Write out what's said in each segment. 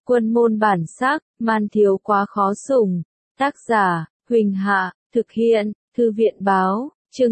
Quân môn bản sắc, man thiếu quá khó sủng. Tác giả, Huỳnh Hạ, thực hiện, Thư viện báo, chương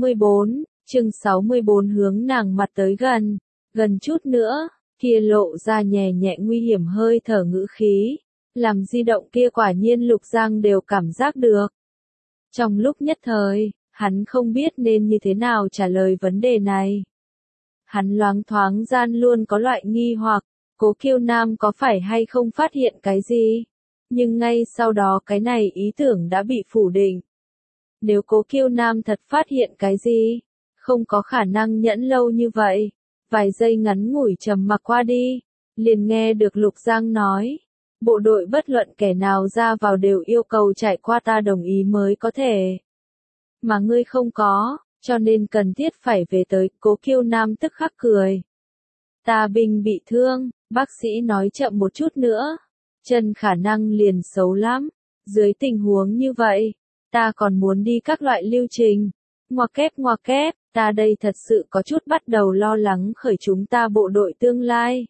64 hướng nàng mặt tới gần chút nữa, kia lộ ra nhẹ nhẹ nguy hiểm hơi thở ngữ khí, làm di động kia quả nhiên Lục Giang đều cảm giác được. Trong lúc nhất thời, hắn không biết nên như thế nào trả lời vấn đề này. Hắn loáng thoáng gian luôn có loại nghi hoặc, Cố Kiêu Nam có phải hay không phát hiện cái gì? Nhưng ngay sau đó cái này ý tưởng đã bị phủ định. Nếu Cố Kiêu Nam thật phát hiện cái gì, không có khả năng nhẫn lâu như vậy. Vài giây ngắn ngủi trầm mặc qua đi, liền nghe được Lục Giang nói, bộ đội bất luận kẻ nào ra vào đều yêu cầu trải qua ta đồng ý mới có thể. Mà ngươi không có, cho nên cần thiết phải về tới. Cố Kiêu Nam tức khắc cười. Ta binh bị thương, bác sĩ nói chậm một chút nữa, chân khả năng liền xấu lắm. Dưới tình huống như vậy, ta còn muốn đi các loại lưu trình. Ngoặc kép, ta đây thật sự có chút bắt đầu lo lắng khởi chúng ta bộ đội tương lai.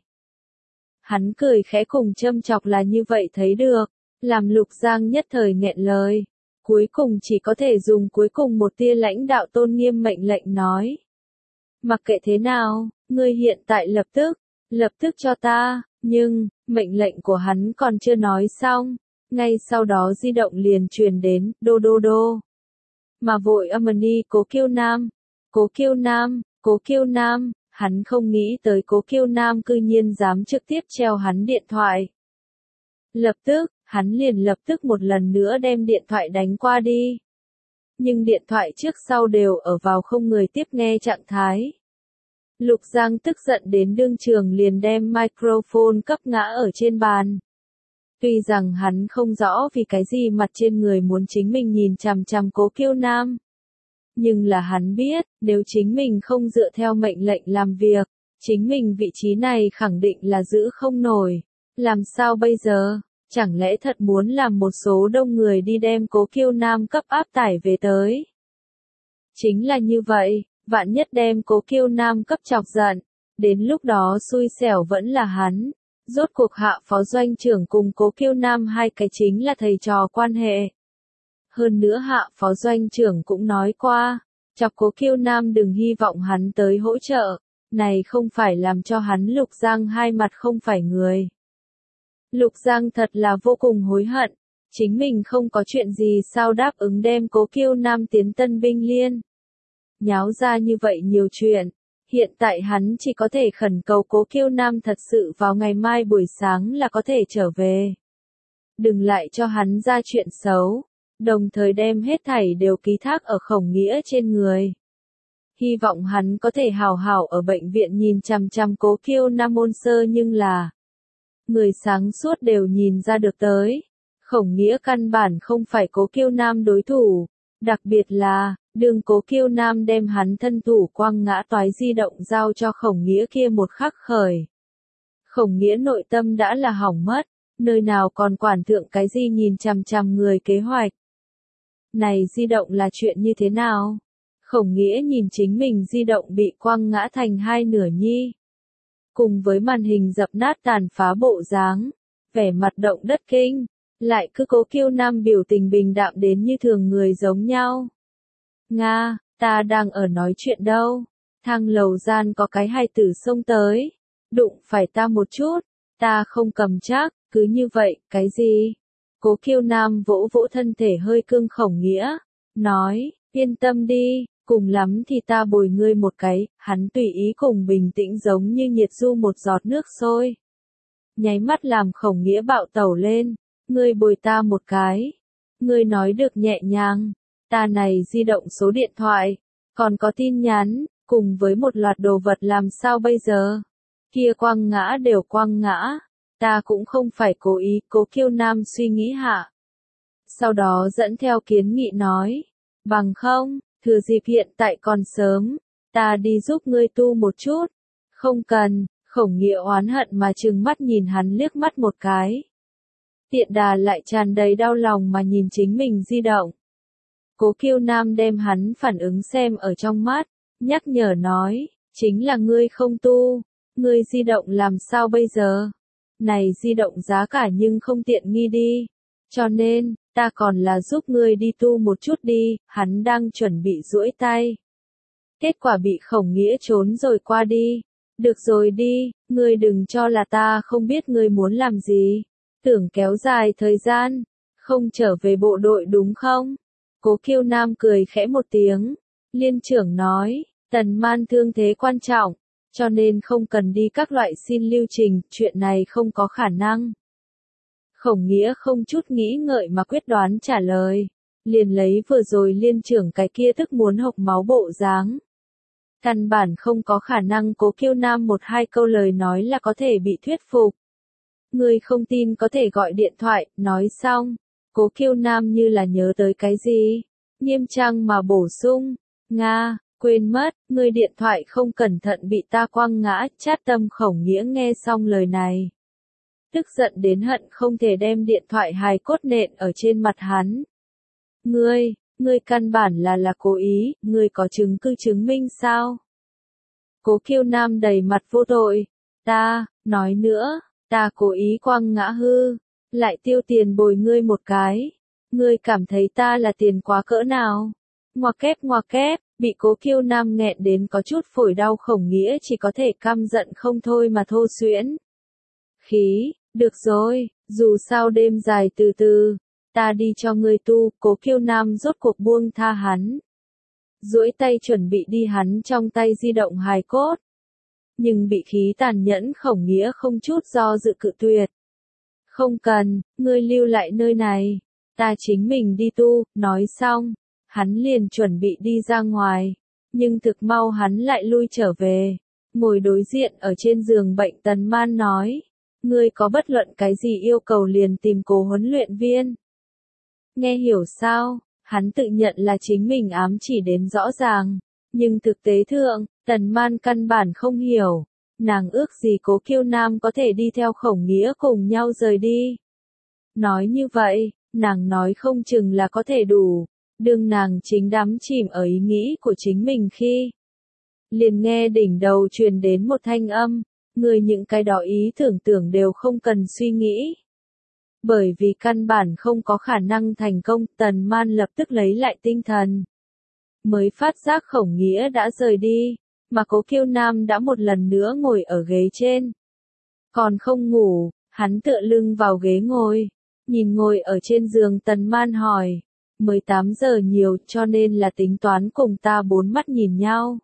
Hắn cười khẽ cùng châm chọc là như vậy thấy được, làm Lục Giang nhất thời nghẹn lời. Cuối cùng chỉ có thể dùng cuối cùng một tia lãnh đạo tôn nghiêm mệnh lệnh nói. Mặc kệ thế nào, ngươi hiện tại lập tức cho ta, nhưng, mệnh lệnh của hắn còn chưa nói xong, ngay sau đó di động liền truyền đến, đô. Mà vội Amani Cố Kiêu Nam, hắn không nghĩ tới Cố Kiêu Nam cư nhiên dám trực tiếp treo hắn điện thoại. Lập tức một lần nữa đem điện thoại đánh qua đi. Nhưng điện thoại trước sau đều ở vào không người tiếp nghe trạng thái. Lục Giang tức giận đến đương trường liền đem microphone cấp ngã ở trên bàn. Tuy rằng hắn không rõ vì cái gì mặt trên người muốn chính mình nhìn chằm chằm Cố Kiêu Nam. Nhưng là hắn biết, nếu chính mình không dựa theo mệnh lệnh làm việc, chính mình vị trí này khẳng định là giữ không nổi. Làm sao bây giờ? Chẳng lẽ thật muốn làm một số đông người đi đem Cố Kiêu Nam cấp áp tải về tới? Chính là như vậy, vạn nhất đem Cố Kiêu Nam cấp chọc giận, đến lúc đó xui xẻo vẫn là hắn. Rốt cuộc Hạ phó doanh trưởng cùng Cố Kiêu Nam hai cái chính là thầy trò quan hệ. Hơn nữa Hạ phó doanh trưởng cũng nói qua, chọc Cố Kiêu Nam đừng hy vọng hắn tới hỗ trợ, này không phải làm cho hắn Lục Giang hai mặt không phải người. Lục Giang thật là vô cùng hối hận, chính mình không có chuyện gì sao đáp ứng đem Cố Kiêu Nam tiến Tân binh liên. Nháo ra như vậy nhiều chuyện, hiện tại hắn chỉ có thể khẩn cầu Cố Kiêu Nam thật sự vào ngày mai buổi sáng là có thể trở về. Đừng lại cho hắn ra chuyện xấu, đồng thời đem hết thảy đều ký thác ở Khổng Nghĩa trên người. Hy vọng hắn có thể hào hảo ở bệnh viện nhìn chằm chằm Cố Kiêu Nam ôn sơ nhưng là người sáng suốt đều nhìn ra được tới. Khổng Nghĩa căn bản không phải Cố Kiêu Nam đối thủ, đặc biệt là, đường Cố Kiêu Nam đem hắn thân thủ quăng ngã toái di động giao cho Khổng Nghĩa kia một khắc khởi. Khổng Nghĩa nội tâm đã là hỏng mất, nơi nào còn quản thượng cái gì nhìn chằm chằm người kế hoạch. Này di động là chuyện như thế nào? Khổng Nghĩa nhìn chính mình di động bị quăng ngã thành hai nửa nhi. Cùng với màn hình dập nát tàn phá bộ dáng, vẻ mặt động đất kinh, lại cứ Cố Kiêu Nam biểu tình bình đạm đến như thường người giống nhau. Nga, ta đang ở nói chuyện đâu, thang lầu gian có cái hài tử xông tới, đụng phải ta một chút, ta không cầm chắc, cứ như vậy, cái gì? Cố Kiêu Nam vỗ vỗ thân thể hơi cương Khổng Nghĩa, nói, yên tâm đi. Cùng lắm thì ta bồi ngươi một cái, hắn tùy ý cùng bình tĩnh giống như nhiệt du một giọt nước sôi. Nháy mắt làm Khổng Nghĩa bạo tẩu lên, ngươi bồi ta một cái. Ngươi nói được nhẹ nhàng, ta này di động số điện thoại, còn có tin nhắn, cùng với một loạt đồ vật làm sao bây giờ? Kia quăng ngã đều quăng ngã, ta cũng không phải cố ý. Cố Kiêu Nam suy nghĩ hạ. Sau đó dẫn theo kiến nghị nói, bằng không, thừa dịp hiện tại còn sớm, ta đi giúp ngươi tu một chút. Không cần, Khổng Nghĩa oán hận mà trừng mắt nhìn hắn liếc mắt một cái. Tiện đà lại tràn đầy đau lòng mà nhìn chính mình di động. Cố Kiêu Nam đem hắn phản ứng xem ở trong mắt, nhắc nhở nói, chính là ngươi không tu, ngươi di động làm sao bây giờ? này di động giá cả nhưng không tiện nghi đi. Cho nên, ta còn là giúp ngươi đi tu một chút đi, hắn đang chuẩn bị duỗi tay. Kết quả bị Khổng Nghĩa trốn rồi qua đi. Được rồi đi, ngươi đừng cho là ta không biết ngươi muốn làm gì. Tưởng kéo dài thời gian, không trở về bộ đội đúng không? Cố Kiêu Nam cười khẽ một tiếng. Liên trưởng nói, Tần Man thương thế quan trọng, cho nên không cần đi các loại xin lưu trình, chuyện này không có khả năng. Khổng Nghĩa không chút nghĩ ngợi mà quyết đoán trả lời. Liền lấy vừa rồi liên trưởng cái kia tức muốn hộc máu bộ dáng. Căn bản không có khả năng. Cố Kiêu Nam một hai câu lời nói là có thể bị thuyết phục. Người không tin có thể gọi điện thoại, nói xong. Cố Kiêu Nam như là nhớ tới cái gì. Nghiêm trang mà bổ sung. Nga, quên mất, người điện thoại không cẩn thận bị ta quăng ngã. Chát tâm Khổng Nghĩa nghe xong lời này. Tức giận đến hận không thể đem điện thoại hài cốt nện ở trên mặt hắn. Ngươi căn bản là cố ý, ngươi có chứng cứ chứng minh sao? Cố Kiêu Nam đầy mặt vô tội. Nói nữa, ta cố ý quăng ngã hư, lại tiêu tiền bồi ngươi một cái. Ngươi cảm thấy ta là tiền quá cỡ nào? Ngoa kép, bị Cố Kiêu Nam nghẹn đến có chút phổi đau. Khổng Nghĩa chỉ có thể căm giận không thôi mà thô xuyễn. Khí, được rồi, dù sao đêm dài từ từ, ta đi cho ngươi tu. Cố Kiêu Nam rốt cuộc buông tha hắn. Duỗi tay chuẩn bị đi hắn trong tay di động hài cốt. Nhưng bị khí tàn nhẫn Khổng Nghĩa không chút do dự cự tuyệt. Không cần, ngươi lưu lại nơi này. Ta chính mình đi tu, nói xong. Hắn liền chuẩn bị đi ra ngoài. Nhưng thực mau hắn lại lui trở về. Ngồi đối diện ở trên giường bệnh Tần Man nói. Ngươi có bất luận cái gì yêu cầu liền tìm Cố huấn luyện viên. Nghe hiểu sao, hắn tự nhận là chính mình ám chỉ đến rõ ràng. Nhưng thực tế thượng, Tần Man căn bản không hiểu. Nàng ước gì Cố Kiêu Nam có thể đi theo Khổng Nghĩa cùng nhau rời đi. Nói như vậy, nàng nói không chừng là có thể đủ. Đương nàng chính đắm chìm ở ý nghĩ của chính mình khi. Liền nghe đỉnh đầu truyền đến một thanh âm. Người những cái đó ý tưởng đều không cần suy nghĩ. Bởi vì căn bản không có khả năng thành công. Tần Man lập tức lấy lại tinh thần. Mới phát giác Khổng Nghĩa đã rời đi. Mà Cố Kiêu Nam đã một lần nữa ngồi ở ghế trên. Còn không ngủ, hắn tựa lưng vào ghế ngồi. Nhìn ngồi ở trên giường Tần Man hỏi. 18 giờ nhiều cho nên là tính toán cùng ta bốn mắt nhìn nhau.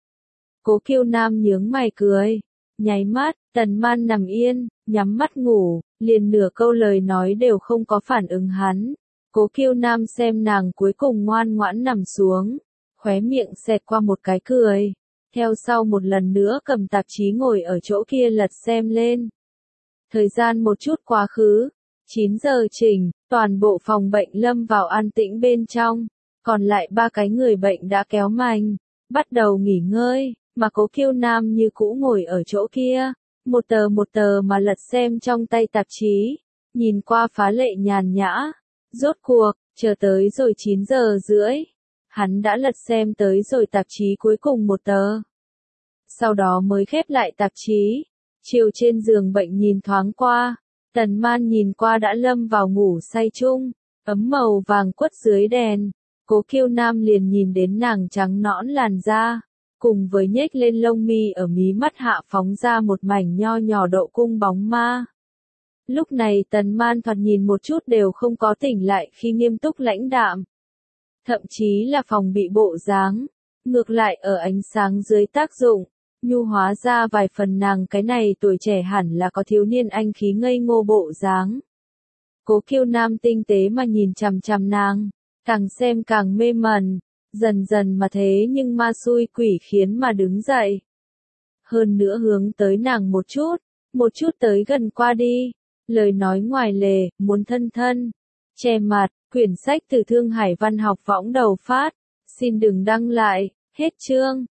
Cố Kiêu Nam nhướng mày cười. Nháy mắt, Tần Man nằm yên, nhắm mắt ngủ, liền nửa câu lời nói đều không có phản ứng hắn. Cố Kiêu Nam xem nàng cuối cùng ngoan ngoãn nằm xuống, khóe miệng xẹt qua một cái cười. Theo sau một lần nữa cầm tạp chí ngồi ở chỗ kia lật xem lên. Thời gian một chút quá khứ, 9 giờ chỉnh, toàn bộ phòng bệnh lâm vào an tĩnh bên trong, còn lại 3 cái người bệnh đã kéo mành, bắt đầu nghỉ ngơi. Mà Cố Kiêu Nam như cũ ngồi ở chỗ kia, một tờ mà lật xem trong tay tạp chí, nhìn qua phá lệ nhàn nhã. Rốt cuộc, chờ tới rồi 9 giờ rưỡi, hắn đã lật xem tới rồi tạp chí cuối cùng một tờ. Sau đó mới khép lại tạp chí, chiều trên giường bệnh nhìn thoáng qua, Tần Man nhìn qua đã lâm vào ngủ say chung, ấm màu vàng quất dưới đèn. Cố Kiêu Nam liền nhìn đến nàng trắng nõn làn da. Cùng với nhếch lên lông mi ở mí mắt hạ phóng ra một mảnh nho nhỏ độ cung bóng ma. Lúc này Tần Man thoạt nhìn một chút đều không có tỉnh lại khi nghiêm túc lãnh đạm. Thậm chí là phòng bị bộ dáng. Ngược lại ở ánh sáng dưới tác dụng, nhu hóa ra vài phần nàng cái này tuổi trẻ hẳn là có thiếu niên anh khí ngây ngô bộ dáng. Cố Kiêu Nam tinh tế mà nhìn chằm chằm nàng, càng xem càng mê mẩn. Dần dần mà thế nhưng ma xui quỷ khiến mà đứng dậy. Hơn nữa hướng tới nàng một chút tới gần qua đi. Lời nói ngoài lề, muốn thân thân. Che mặt, quyển sách từ Thương Hải Văn học võng đầu phát. Xin đừng đăng lại, hết chương.